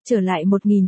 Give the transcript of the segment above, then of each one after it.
Trở lại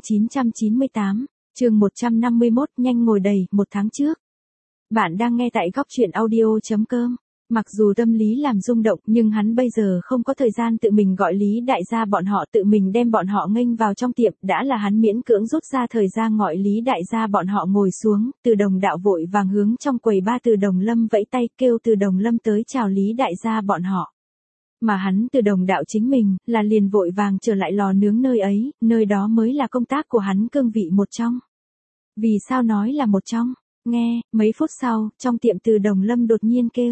1998, chương 151 nhanh ngồi đầy, 1 tháng trước. Bạn đang nghe tại góc truyện audio.com. Mặc dù tâm lý làm rung động nhưng hắn bây giờ không có thời gian tự mình gọi Lý Đại gia bọn họ tự mình đem bọn họ nghênh vào trong tiệm, đã là hắn miễn cưỡng rút ra thời gian gọi Lý Đại gia bọn họ ngồi xuống, Từ Đồng Đạo vội vàng hướng trong quầy ba Từ Đồng Lâm vẫy tay kêu Từ Đồng Lâm tới chào Lý Đại gia bọn họ. Mà hắn Từ Đồng Đạo chính mình, là liền vội vàng trở lại lò nướng nơi ấy, nơi đó mới là công tác của hắn cương vị một trong. Vì sao nói là một trong? Nghe, mấy phút sau, trong tiệm Từ Đồng Lâm đột nhiên kêu.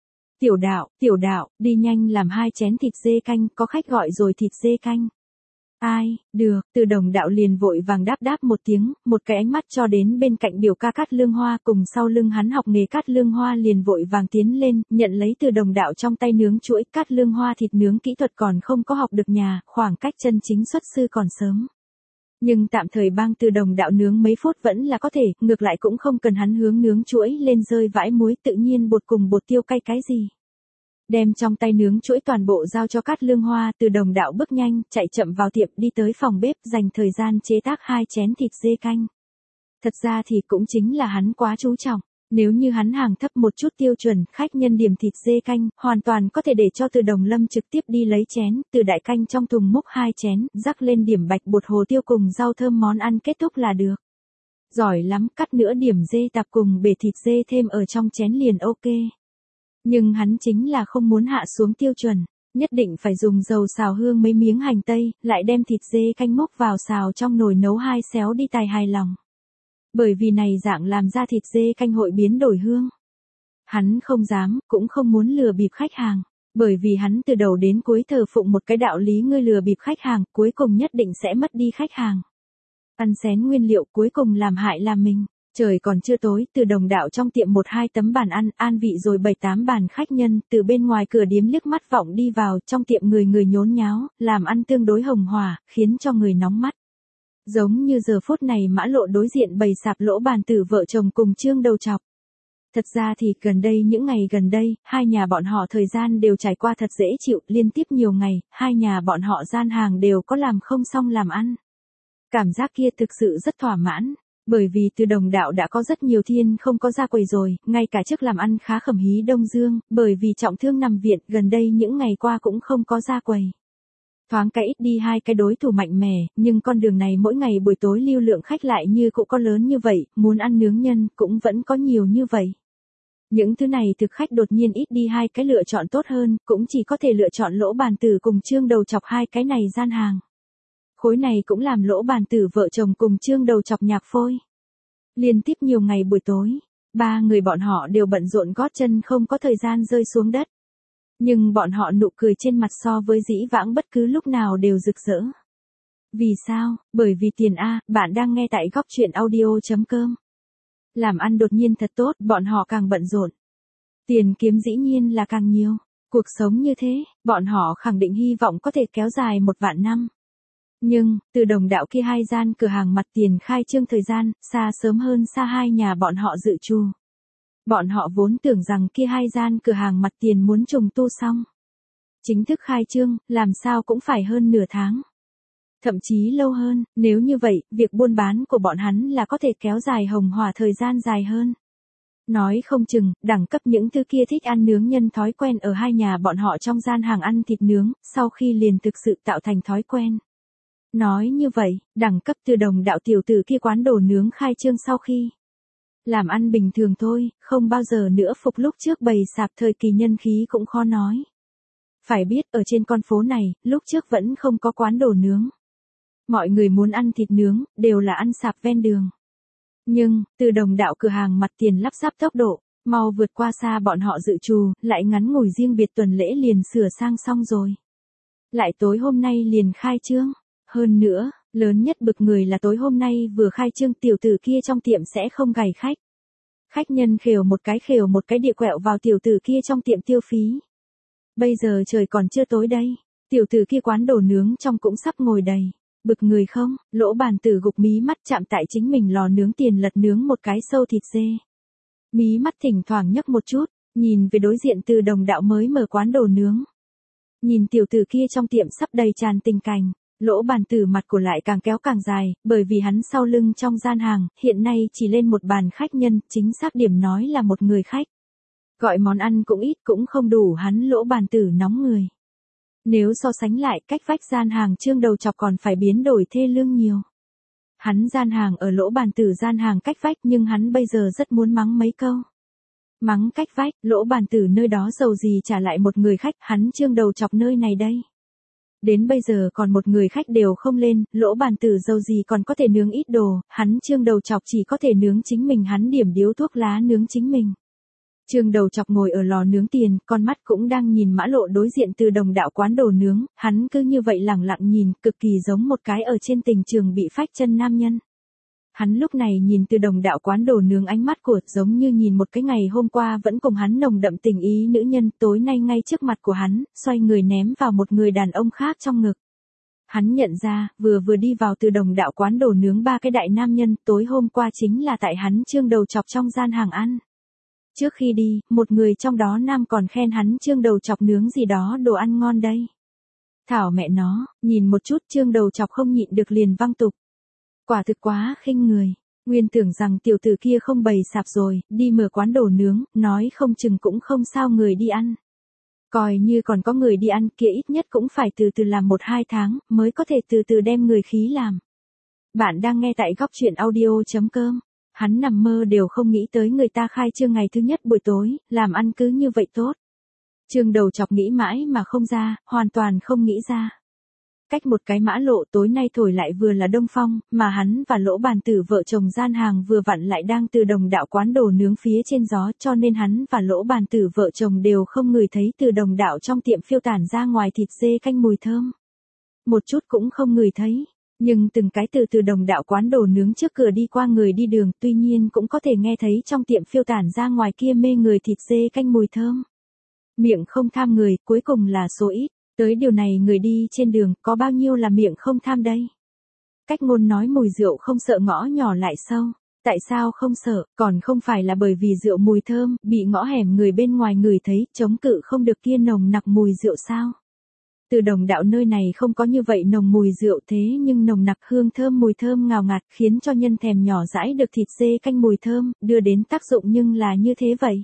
Tiểu đạo, đi nhanh làm 2 chén thịt dê canh, có khách gọi rồi thịt dê canh. Ai, được, Từ Đồng Đạo liền vội vàng đáp một tiếng, một cái ánh mắt cho đến bên cạnh biểu ca Cát Lương Hoa cùng sau lưng hắn học nghề Cát Lương Hoa liền vội vàng tiến lên, nhận lấy Từ Đồng Đạo trong tay nướng chuỗi Cát Lương Hoa thịt nướng kỹ thuật còn không có học được nhà, khoảng cách chân chính xuất sư còn sớm. Nhưng tạm thời bang Từ Đồng Đạo nướng mấy phút vẫn là có thể, ngược lại cũng không cần hắn hướng nướng chuỗi lên rơi vãi muối tự nhiên bột cùng bột tiêu cay cái gì. Đem trong tay nướng chuỗi toàn bộ giao cho Cát Lương Hoa, Từ Đồng Đạo bước nhanh, chạy chậm vào tiệm đi tới phòng bếp dành thời gian chế tác 2 chén thịt dê canh. Thật ra thì cũng chính là hắn quá chú trọng. Nếu như hắn hàng thấp một chút tiêu chuẩn, khách nhân điểm thịt dê canh, hoàn toàn có thể để cho Từ Đồng Lâm trực tiếp đi lấy chén, từ đại canh trong thùng múc 2 chén, rắc lên điểm bạch bột hồ tiêu cùng rau thơm món ăn kết thúc là được. Giỏi lắm, cắt nữa điểm dê tạp cùng bể thịt dê thêm ở trong chén liền ok. Nhưng hắn chính là không muốn hạ xuống tiêu chuẩn, nhất định phải dùng dầu xào hương mấy miếng hành tây, lại đem thịt dê canh múc vào xào trong nồi nấu 2 xéo đi tài hài lòng. Bởi vì này dạng làm ra thịt dê canh hội biến đổi hương. Hắn không dám, cũng không muốn lừa bịp khách hàng. Bởi vì hắn từ đầu đến cuối thờ phụng một cái đạo lý ngươi lừa bịp khách hàng, cuối cùng nhất định sẽ mất đi khách hàng. Ăn xén nguyên liệu cuối cùng làm hại làm mình. Trời còn chưa tối, Từ Đồng Đạo trong tiệm 1-2 tấm bàn ăn, an vị rồi 7-8 bàn khách nhân, từ bên ngoài cửa điếm liếc mắt vọng đi vào, trong tiệm người nhốn nháo, làm ăn tương đối hồng hòa, khiến cho người nóng mắt. Giống như giờ phút này mã lộ đối diện bày sạp lỗ bàn tử vợ chồng cùng Trương Đầu Chọc. Thật ra thì gần đây những ngày gần đây, hai nhà bọn họ thời gian đều trải qua thật dễ chịu, liên tiếp nhiều ngày, hai nhà bọn họ gian hàng đều có làm không xong làm ăn. Cảm giác kia thực sự rất thỏa mãn. Bởi vì Từ Đồng Đạo đã có rất nhiều thiên không có ra quầy rồi, ngay cả trước làm ăn khá khẩm hí Đông Dương, bởi vì trọng thương nằm viện, gần đây những ngày qua cũng không có ra quầy. Thoáng cái ít đi 2 cái đối thủ mạnh mẽ, nhưng con đường này mỗi ngày buổi tối lưu lượng khách lại như cũng có lớn như vậy, muốn ăn nướng nhân cũng vẫn có nhiều như vậy. Những thứ này thực khách đột nhiên ít đi 2 cái lựa chọn tốt hơn, cũng chỉ có thể lựa chọn lỗ bàn tử cùng Trương Đầu Chọc 2 cái này gian hàng. Khối này cũng làm lỗ bàn tử vợ chồng cùng Trương Đầu Chọc nhạc phôi. Liên tiếp nhiều ngày buổi tối, 3 người bọn họ đều bận rộn gót chân không có thời gian rơi xuống đất. Nhưng bọn họ nụ cười trên mặt so với dĩ vãng bất cứ lúc nào đều rực rỡ. Vì sao? Bởi vì tiền A, bạn đang nghe tại góc truyện audio.com. Làm ăn đột nhiên thật tốt, bọn họ càng bận rộn. Tiền kiếm dĩ nhiên là càng nhiều. Cuộc sống như thế, bọn họ khẳng định hy vọng có thể kéo dài 1 vạn năm. Nhưng, Từ Đồng Đạo kia 2 gian cửa hàng mặt tiền khai trương thời gian, xa sớm hơn xa 2 nhà bọn họ dự trù. Bọn họ vốn tưởng rằng kia 2 gian cửa hàng mặt tiền muốn trùng tu xong. Chính thức khai trương, làm sao cũng phải hơn nửa tháng. Thậm chí lâu hơn, nếu như vậy, việc buôn bán của bọn hắn là có thể kéo dài hồng hỏa thời gian dài hơn. Nói không chừng, đẳng cấp những thứ kia thích ăn nướng nhân thói quen ở 2 nhà bọn họ trong gian hàng ăn thịt nướng, sau khi liền thực sự tạo thành thói quen. Nói như vậy, đẳng cấp Từ Đồng Đạo tiểu tử kia quán đồ nướng khai trương sau khi làm ăn bình thường thôi, không bao giờ nữa phục lúc trước bày sạp thời kỳ nhân khí cũng khó nói. Phải biết ở trên con phố này, lúc trước vẫn không có quán đồ nướng. Mọi người muốn ăn thịt nướng, đều là ăn sạp ven đường. Nhưng, Từ Đồng Đạo cửa hàng mặt tiền lắp ráp tốc độ, mau vượt qua xa bọn họ dự trù, lại ngắn ngủi riêng biệt tuần lễ liền sửa sang xong rồi. Lại tối hôm nay liền khai trương. Hơn nữa, lớn nhất bực người là tối hôm nay vừa khai trương tiểu tử kia trong tiệm sẽ không gài khách. Khách nhân khều một cái địa quẹo vào tiểu tử kia trong tiệm tiêu phí. Bây giờ trời còn chưa tối đây, tiểu tử kia quán đồ nướng trong cũng sắp ngồi đầy. Bực người không, lỗ bàn tử gục mí mắt chạm tại chính mình lò nướng tiền lật nướng một cái sâu thịt dê. Mí mắt thỉnh thoảng nhấc một chút, nhìn về đối diện Từ Đồng Đạo mới mở quán đồ nướng. Nhìn tiểu tử kia trong tiệm sắp đầy tràn tình cảnh. Lỗ Bàn Tử mặt của lại càng kéo càng dài, bởi vì hắn sau lưng trong gian hàng, hiện nay chỉ lên một bàn khách nhân, chính xác điểm nói là một người khách. Gọi món ăn cũng ít cũng không đủ hắn Lỗ Bàn Tử nóng người. Nếu so sánh lại cách vách gian hàng Trương Đầu Chọc còn phải biến đổi thê lương nhiều. Hắn gian hàng ở Lỗ Bàn Tử gian hàng cách vách nhưng hắn bây giờ rất muốn mắng mấy câu. Mắng cách vách, Lỗ Bàn Tử nơi đó giàu gì trả lại một người khách, hắn Trương Đầu Chọc nơi này đây. Đến bây giờ còn một người khách đều không lên, Lỗ Bàn Tử giàu gì còn có thể nướng ít đồ, hắn Trương Đầu Chọc chỉ có thể nướng chính mình, hắn điểm điếu thuốc lá nướng chính mình. Trương Đầu Chọc ngồi ở lò nướng tiền, con mắt cũng đang nhìn mã lộ đối diện Từ Đồng đạo quán đồ nướng, hắn cứ như vậy lẳng lặng nhìn, cực kỳ giống một cái ở trên tình trường bị phách chân nam nhân. Hắn lúc này nhìn Từ Đồng đạo quán đồ nướng, ánh mắt của giống như nhìn một cái ngày hôm qua vẫn cùng hắn nồng đậm tình ý nữ nhân, tối nay ngay trước mặt của hắn, xoay người ném vào một người đàn ông khác trong ngực. Hắn nhận ra, vừa đi vào Từ Đồng đạo quán đồ nướng ba cái đại nam nhân, tối hôm qua chính là tại hắn Trương Đầu Chọc trong gian hàng ăn. Trước khi đi, một người trong đó nam còn khen hắn Trương Đầu Chọc nướng gì đó đồ ăn ngon đây. Thảo mẹ nó, nhìn một chút Trương Đầu Chọc không nhịn được liền văng tục. Quả thực quá khinh người, nguyên tưởng rằng tiểu tử kia không bày sạp rồi, đi mở quán đồ nướng, nói không chừng cũng không sao người đi ăn. Coi như còn có người đi ăn kia ít nhất cũng phải từ từ làm 1-2 tháng, mới có thể từ từ đem người khí làm. Bạn đang nghe tại góc truyện audio.com. Hắn nằm mơ đều không nghĩ tới người ta khai trương ngày thứ nhất buổi tối, làm ăn cứ như vậy tốt. Trương Đầu Chọc nghĩ mãi mà không ra, hoàn toàn không nghĩ ra. Cách một cái mã lộ tối nay thổi lại vừa là đông phong, mà hắn và Lỗ Bàn Tử vợ chồng gian hàng vừa vặn lại đang Từ Đồng đạo quán đồ nướng phía trên gió, cho nên hắn và Lỗ Bàn Tử vợ chồng đều không ngửi thấy Từ Đồng đạo trong tiệm phiêu tản ra ngoài thịt dê canh mùi thơm. Một chút cũng không ngửi thấy. Nhưng từng cái Từ Đồng đạo quán đồ nướng trước cửa đi qua người đi đường, tuy nhiên cũng có thể nghe thấy trong tiệm phiêu tản ra ngoài kia mê người thịt dê canh mùi thơm. Miệng không tham người, cuối cùng là số ít. Tới điều này người đi trên đường, có bao nhiêu là miệng không tham đây? Cách ngôn nói mùi rượu không sợ ngõ nhỏ lại sâu. Tại sao không sợ, còn không phải là bởi vì rượu mùi thơm, bị ngõ hẻm người bên ngoài ngửi thấy, chống cự không được kia nồng nặc mùi rượu sao? Từ Đồng đạo nơi này không có như vậy nồng mùi rượu, thế nhưng nồng nặc hương thơm mùi thơm ngào ngạt khiến cho nhân thèm nhỏ dãi được thịt dê canh mùi thơm, đưa đến tác dụng nhưng là như thế vậy.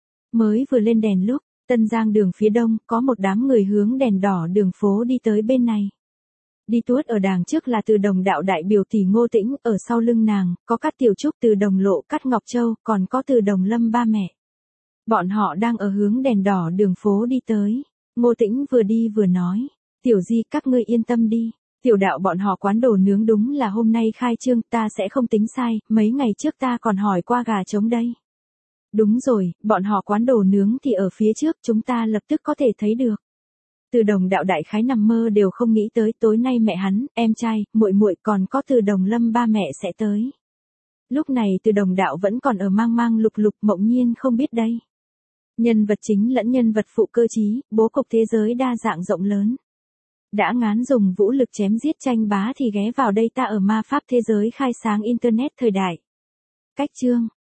Mới vừa lên đèn lúc, Tân Giang đường phía đông, có một đám người hướng đèn đỏ đường phố đi tới bên này. Đi tuốt ở đàng trước là Từ Đồng đạo đại biểu tỷ Ngô Tĩnh, ở sau lưng nàng, có Cát Tiểu Trúc Từ Đồng Lộ Cát Ngọc Châu, còn có Từ Đồng Lâm ba mẹ. Bọn họ đang ở hướng đèn đỏ đường phố đi tới. Ngô Tĩnh vừa đi vừa nói, Tiểu Di các ngươi yên tâm đi, tiểu đạo bọn họ quán đồ nướng đúng là hôm nay khai trương, ta sẽ không tính sai, mấy ngày trước ta còn hỏi qua gà trống đây. Đúng rồi, bọn họ quán đồ nướng thì ở phía trước, chúng ta lập tức có thể thấy được. Từ Đồng đạo đại khái nằm mơ đều không nghĩ tới tối nay mẹ hắn, em trai, muội muội còn có Từ Đồng Lâm ba mẹ sẽ tới. Lúc này Từ Đồng đạo vẫn còn ở mang mang lục lục, mộng nhiên không biết đây. Nhân vật chính lẫn nhân vật phụ cơ trí, bố cục thế giới đa dạng rộng lớn. Đã ngán dùng vũ lực chém giết tranh bá thì ghé vào đây ta ở ma pháp thế giới khai sáng internet thời đại. Cách chương